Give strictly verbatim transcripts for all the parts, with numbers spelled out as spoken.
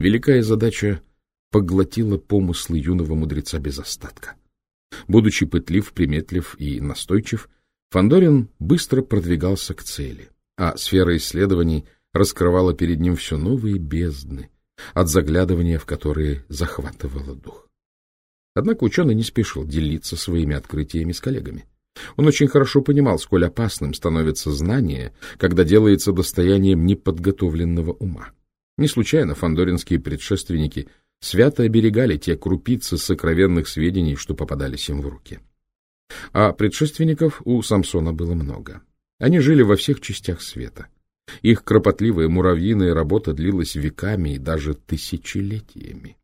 Великая задача поглотила помыслы юного мудреца без остатка. Будучи пытлив, приметлив и настойчив, Фандорин быстро продвигался к цели, а сфера исследований раскрывала перед ним все новые бездны, от заглядывания в которые захватывало дух. Однако ученый не спешил делиться своими открытиями с коллегами. Он очень хорошо понимал, сколь опасным становится знание, когда делается достоянием неподготовленного ума. Не случайно фандоринские предшественники свято оберегали те крупицы сокровенных сведений, что попадались им в руки. А предшественников у Самсона было много. Они жили во всех частях света. Их кропотливая муравьиная работа длилась веками и даже тысячелетиями.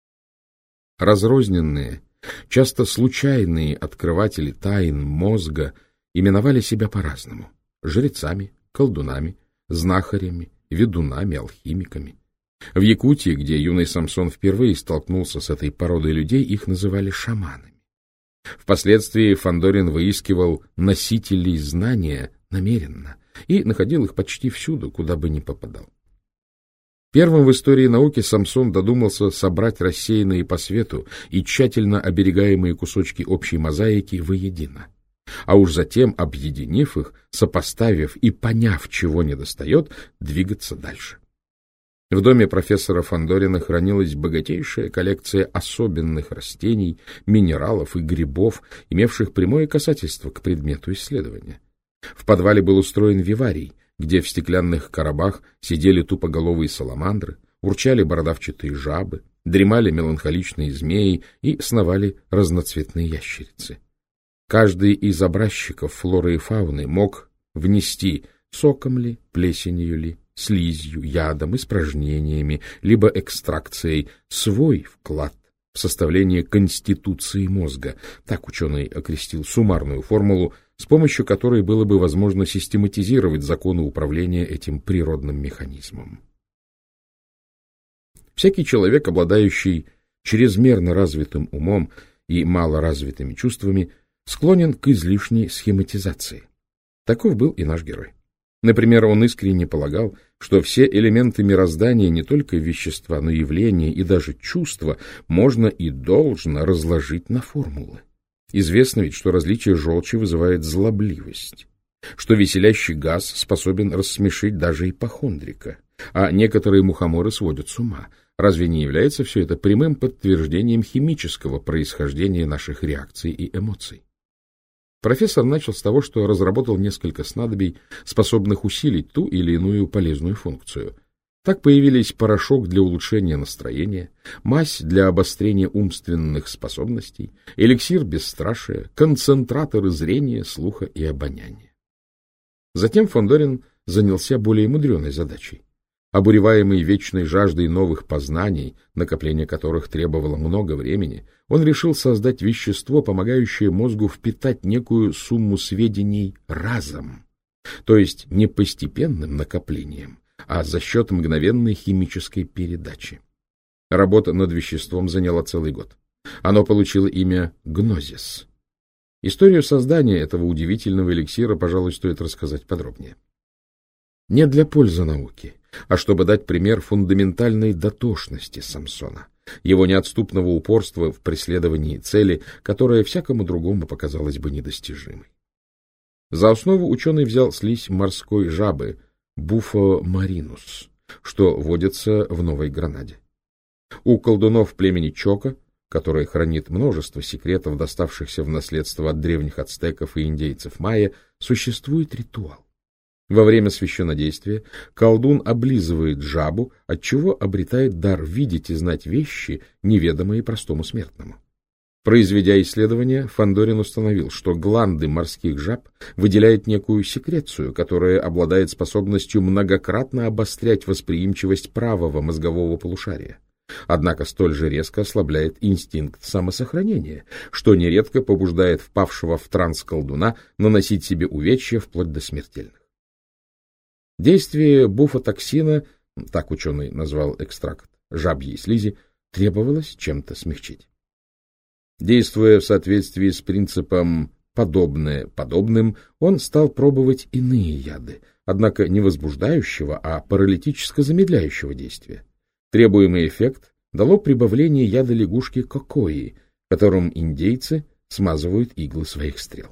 Разрозненные, часто случайные открыватели тайн мозга именовали себя по-разному — жрецами, колдунами, знахарями, ведунами, алхимиками. В Якутии, где юный Самсон впервые столкнулся с этой породой людей, их называли шаманами. Впоследствии Фандорин выискивал носителей знания намеренно и находил их почти всюду, куда бы ни попадал. Первым в истории науки Самсон додумался собрать рассеянные по свету и тщательно оберегаемые кусочки общей мозаики воедино, а уж затем, объединив их, сопоставив и поняв, чего недостает, двигаться дальше. В доме профессора Фандорина хранилась богатейшая коллекция особенных растений, минералов и грибов, имевших прямое касательство к предмету исследования. В подвале был устроен виварий, где в стеклянных коробах сидели тупоголовые саламандры, урчали бородавчатые жабы, дремали меланхоличные змеи и сновали разноцветные ящерицы. Каждый из образчиков флоры и фауны мог внести соком ли, плесенью ли, слизью, ядом, испражнениями, либо экстракцией свой вклад в составление конституции мозга. Так ученый окрестил суммарную формулу, с помощью которой было бы возможно систематизировать законы управления этим природным механизмом. Всякий человек, обладающий чрезмерно развитым умом и малоразвитыми чувствами, склонен к излишней схематизации. Таков был и наш герой. Например, он искренне полагал, что все элементы мироздания, не только вещества, но и явления и даже чувства, можно и должно разложить на формулы. Известно ведь, что различие желчи вызывает злобливость, что веселящий газ способен рассмешить даже ипохондрика, а некоторые мухоморы сводят с ума. Разве не является все это прямым подтверждением химического происхождения наших реакций и эмоций? Профессор начал с того, что разработал несколько снадобий, способных усилить ту или иную полезную функцию. Так появились порошок для улучшения настроения, мазь для обострения умственных способностей, эликсир бесстрашия, концентраторы зрения, слуха и обоняния. Затем Фандорин занялся более мудреной задачей. Обуреваемый вечной жаждой новых познаний, накопление которых требовало много времени, он решил создать вещество, помогающее мозгу впитать некую сумму сведений разом, то есть не постепенным накоплением, а за счет мгновенной химической передачи. Работа над веществом заняла целый год. Оно получило имя гнозис. Историю создания этого удивительного эликсира, пожалуй, стоит рассказать подробнее. Не для пользы науки, а чтобы дать пример фундаментальной дотошности Самсона, его неотступного упорства в преследовании цели, которая всякому другому показалась бы недостижимой. За основу ученый взял слизь морской жабы Буфо маринус, что водится в Новой Гранаде. У колдунов племени Чока, которое хранит множество секретов, доставшихся в наследство от древних ацтеков и индейцев майя, существует ритуал. Во время священнодействия колдун облизывает жабу, отчего обретает дар видеть и знать вещи, неведомые простому смертному. Произведя исследования, Фандорин установил, что гланды морских жаб выделяют некую секрецию, которая обладает способностью многократно обострять восприимчивость правого мозгового полушария. Однако столь же резко ослабляет инстинкт самосохранения, что нередко побуждает впавшего в транс колдуна наносить себе увечья вплоть до смертельных. Действие буфотоксина, так ученый назвал экстракт жабьей слизи, требовалось чем-то смягчить. Действуя в соответствии с принципом «подобное подобным», он стал пробовать иные яды, однако не возбуждающего, а паралитически замедляющего действия. Требуемый эффект дало прибавление яда лягушки кокои, которым индейцы смазывают иглы своих стрел.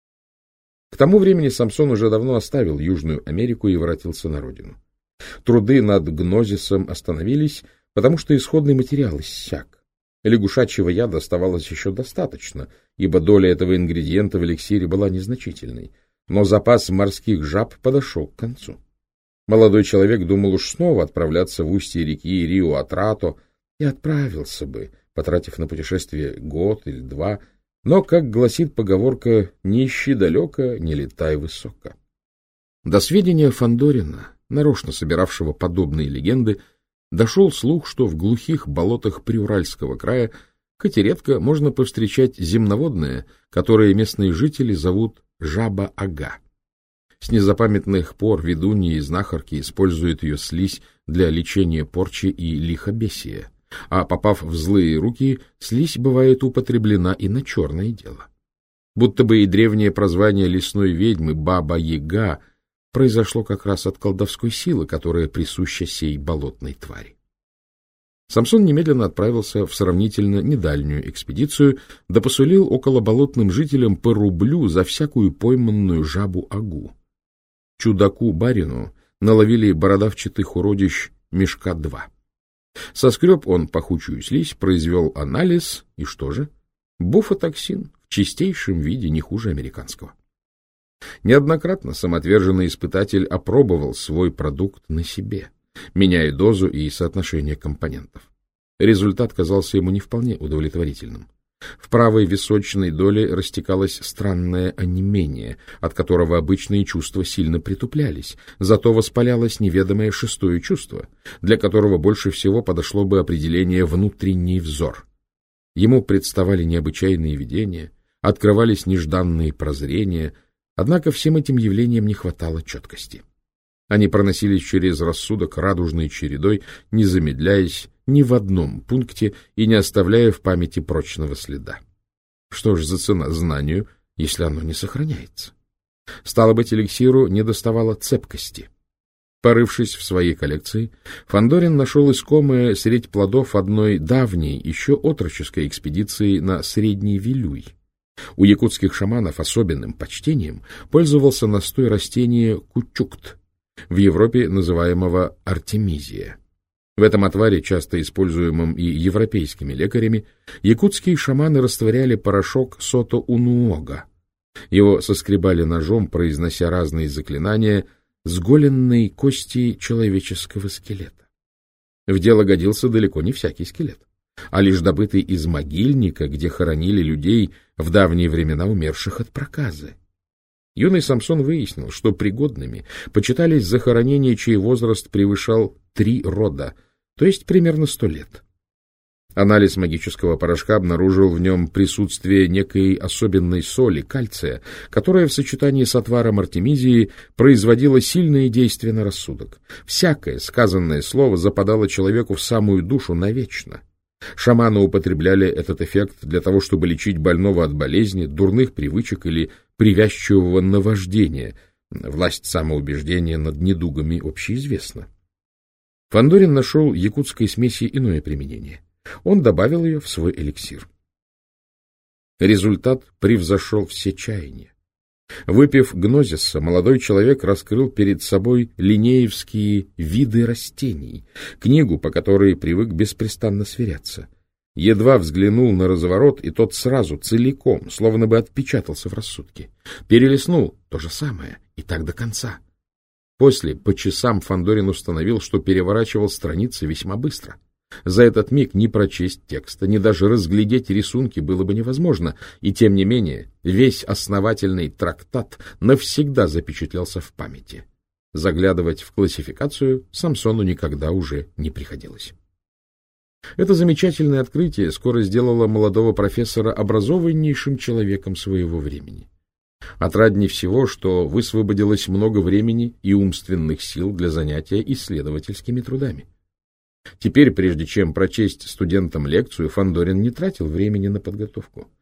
К тому времени Самсон уже давно оставил Южную Америку и воротился на родину. Труды над гнозисом остановились, потому что исходный материал иссяк. Лягушачьего яда оставалось еще достаточно, ибо доля этого ингредиента в эликсире была незначительной, но запас морских жаб подошел к концу. Молодой человек думал уж снова отправляться в устье реки Рио-Атрато, и отправился бы, потратив на путешествие год или два, но, как гласит поговорка, «не ищи далеко, не летай высоко». До сведения Фандорина, нарочно собиравшего подобные легенды, дошел слух, что в глухих болотах Приуральского края хоть и редко можно повстречать земноводное, которое местные жители зовут жаба-ага. С незапамятных пор ведуньи и знахарки используют ее слизь для лечения порчи и лихобесия, а попав в злые руки, слизь бывает употреблена и на черное дело. Будто бы и древнее прозвание лесной ведьмы Баба-Яга произошло как раз от колдовской силы, которая присуща сей болотной твари. Самсон немедленно отправился в сравнительно недальнюю экспедицию, да посулил околоболотным жителям по рублю за всякую пойманную жабу-агу. Чудаку-барину наловили бородавчатых уродищ мешка два. Соскреб он пахучую слизь, произвел анализ, и что же? Буфотоксин в чистейшем виде, не хуже американского. Неоднократно самоотверженный испытатель опробовал свой продукт на себе, меняя дозу и соотношение компонентов. Результат казался ему не вполне удовлетворительным. В правой височной доле растекалось странное онемение, от которого обычные чувства сильно притуплялись, зато воспалялось неведомое шестое чувство, для которого больше всего подошло бы определение «внутренний взор». Ему представали необычайные видения, открывались нежданные прозрения, однако всем этим явлениям не хватало четкости. Они проносились через рассудок радужной чередой, не замедляясь ни в одном пункте и не оставляя в памяти прочного следа. Что ж за цена знанию, если оно не сохраняется? Стало быть, эликсиру недоставало цепкости. Порывшись в своей коллекции, Фандорин нашел искомое средь плодов одной давней, еще отроческой экспедиции на Средний Вилюй. У якутских шаманов особенным почтением пользовался настой растения кучукт, в Европе называемого артемизия. В этом отваре, часто используемом и европейскими лекарями, якутские шаманы растворяли порошок сото-унуога. Его соскребали ножом, произнося разные заклинания с голенной кости человеческого скелета. В дело годился далеко не всякий скелет, а лишь добытый из могильника, где хоронили людей в давние времена, умерших от проказы. Юный Самсон выяснил, что пригодными почитались захоронения, чей возраст превышал три рода, то есть примерно сто лет. Анализ магического порошка обнаружил в нем присутствие некой особенной соли, кальция, которая в сочетании с отваром артемизии производила сильное действие на рассудок. Всякое сказанное слово западало человеку в самую душу навечно. Шаманы употребляли этот эффект для того, чтобы лечить больного от болезни, дурных привычек или привязчивого наваждения. Власть самоубеждения над недугами общеизвестна. Фандорин нашел якутской смеси иное применение. Он добавил ее в свой эликсир. Результат превзошел все чаяния. Выпив гнозиса, молодой человек раскрыл перед собой линеевские виды растений, книгу, по которой привык беспрестанно сверяться. Едва взглянул на разворот, и тот сразу, целиком, словно бы отпечатался в рассудке. Перелистнул — то же самое, и так до конца. После, по часам, Фандорин установил, что переворачивал страницы весьма быстро. За этот миг ни прочесть текста, ни даже разглядеть рисунки было бы невозможно, и тем не менее весь основательный трактат навсегда запечатлелся в памяти. Заглядывать в классификацию Самсону никогда уже не приходилось. Это замечательное открытие скоро сделало молодого профессора образованнейшим человеком своего времени. Отрадней всего, что высвободилось много времени и умственных сил для занятия исследовательскими трудами. Теперь, прежде чем прочесть студентам лекцию, Фандорин не тратил времени на подготовку.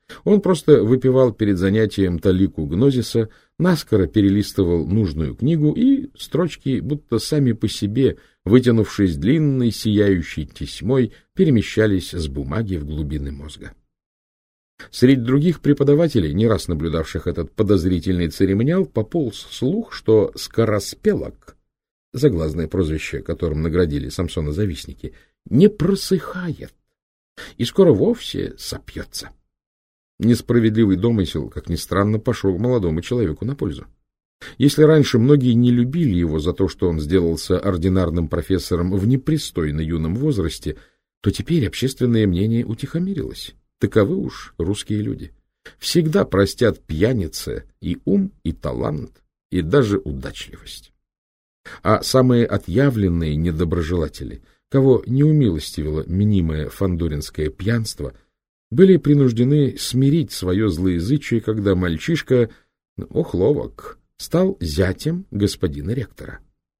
Он просто выпивал перед занятием талику гнозиса, наскоро перелистывал нужную книгу, и строчки, будто сами по себе, вытянувшись длинной сияющей тесьмой, перемещались с бумаги в глубины мозга. Среди других преподавателей, не раз наблюдавших этот подозрительный церемониал, пополз слух, что скороспелок, заглазное прозвище, которым наградили Самсона-завистники, не просыхает и скоро вовсе сопьется. Несправедливый домысел, как ни странно, пошел молодому человеку на пользу. Если раньше многие не любили его за то, что он сделался ординарным профессором в непристойно юном возрасте, то теперь общественное мнение утихомирилось. Таковы уж русские люди. Всегда простят пьянице и ум, и талант, и даже удачливость. А самые отъявленные недоброжелатели, кого не умилостивило мнимое фандоринское пьянство, были принуждены смирить свое злоязычие, когда мальчишка, ох, ловок, стал зятем господина ректора.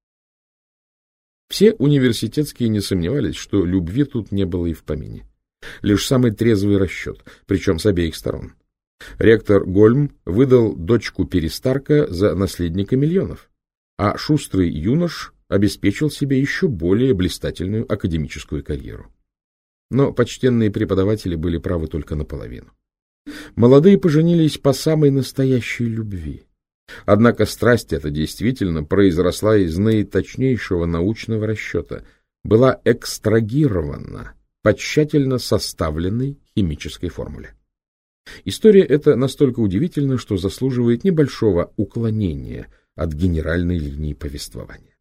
Все университетские не сомневались, что любви тут не было и в помине. Лишь самый трезвый расчет, причем с обеих сторон. Ректор Гольм выдал дочку Перестарка за наследника миллионов, а шустрый юнош обеспечил себе еще более блистательную академическую карьеру. Но почтенные преподаватели были правы только наполовину. Молодые поженились по самой настоящей любви. Однако страсть эта действительно произросла из наиточнейшего научного расчета, была экстрагирована по тщательно составленной химической формуле. История эта настолько удивительна, что заслуживает небольшого уклонения от генеральной линии повествования.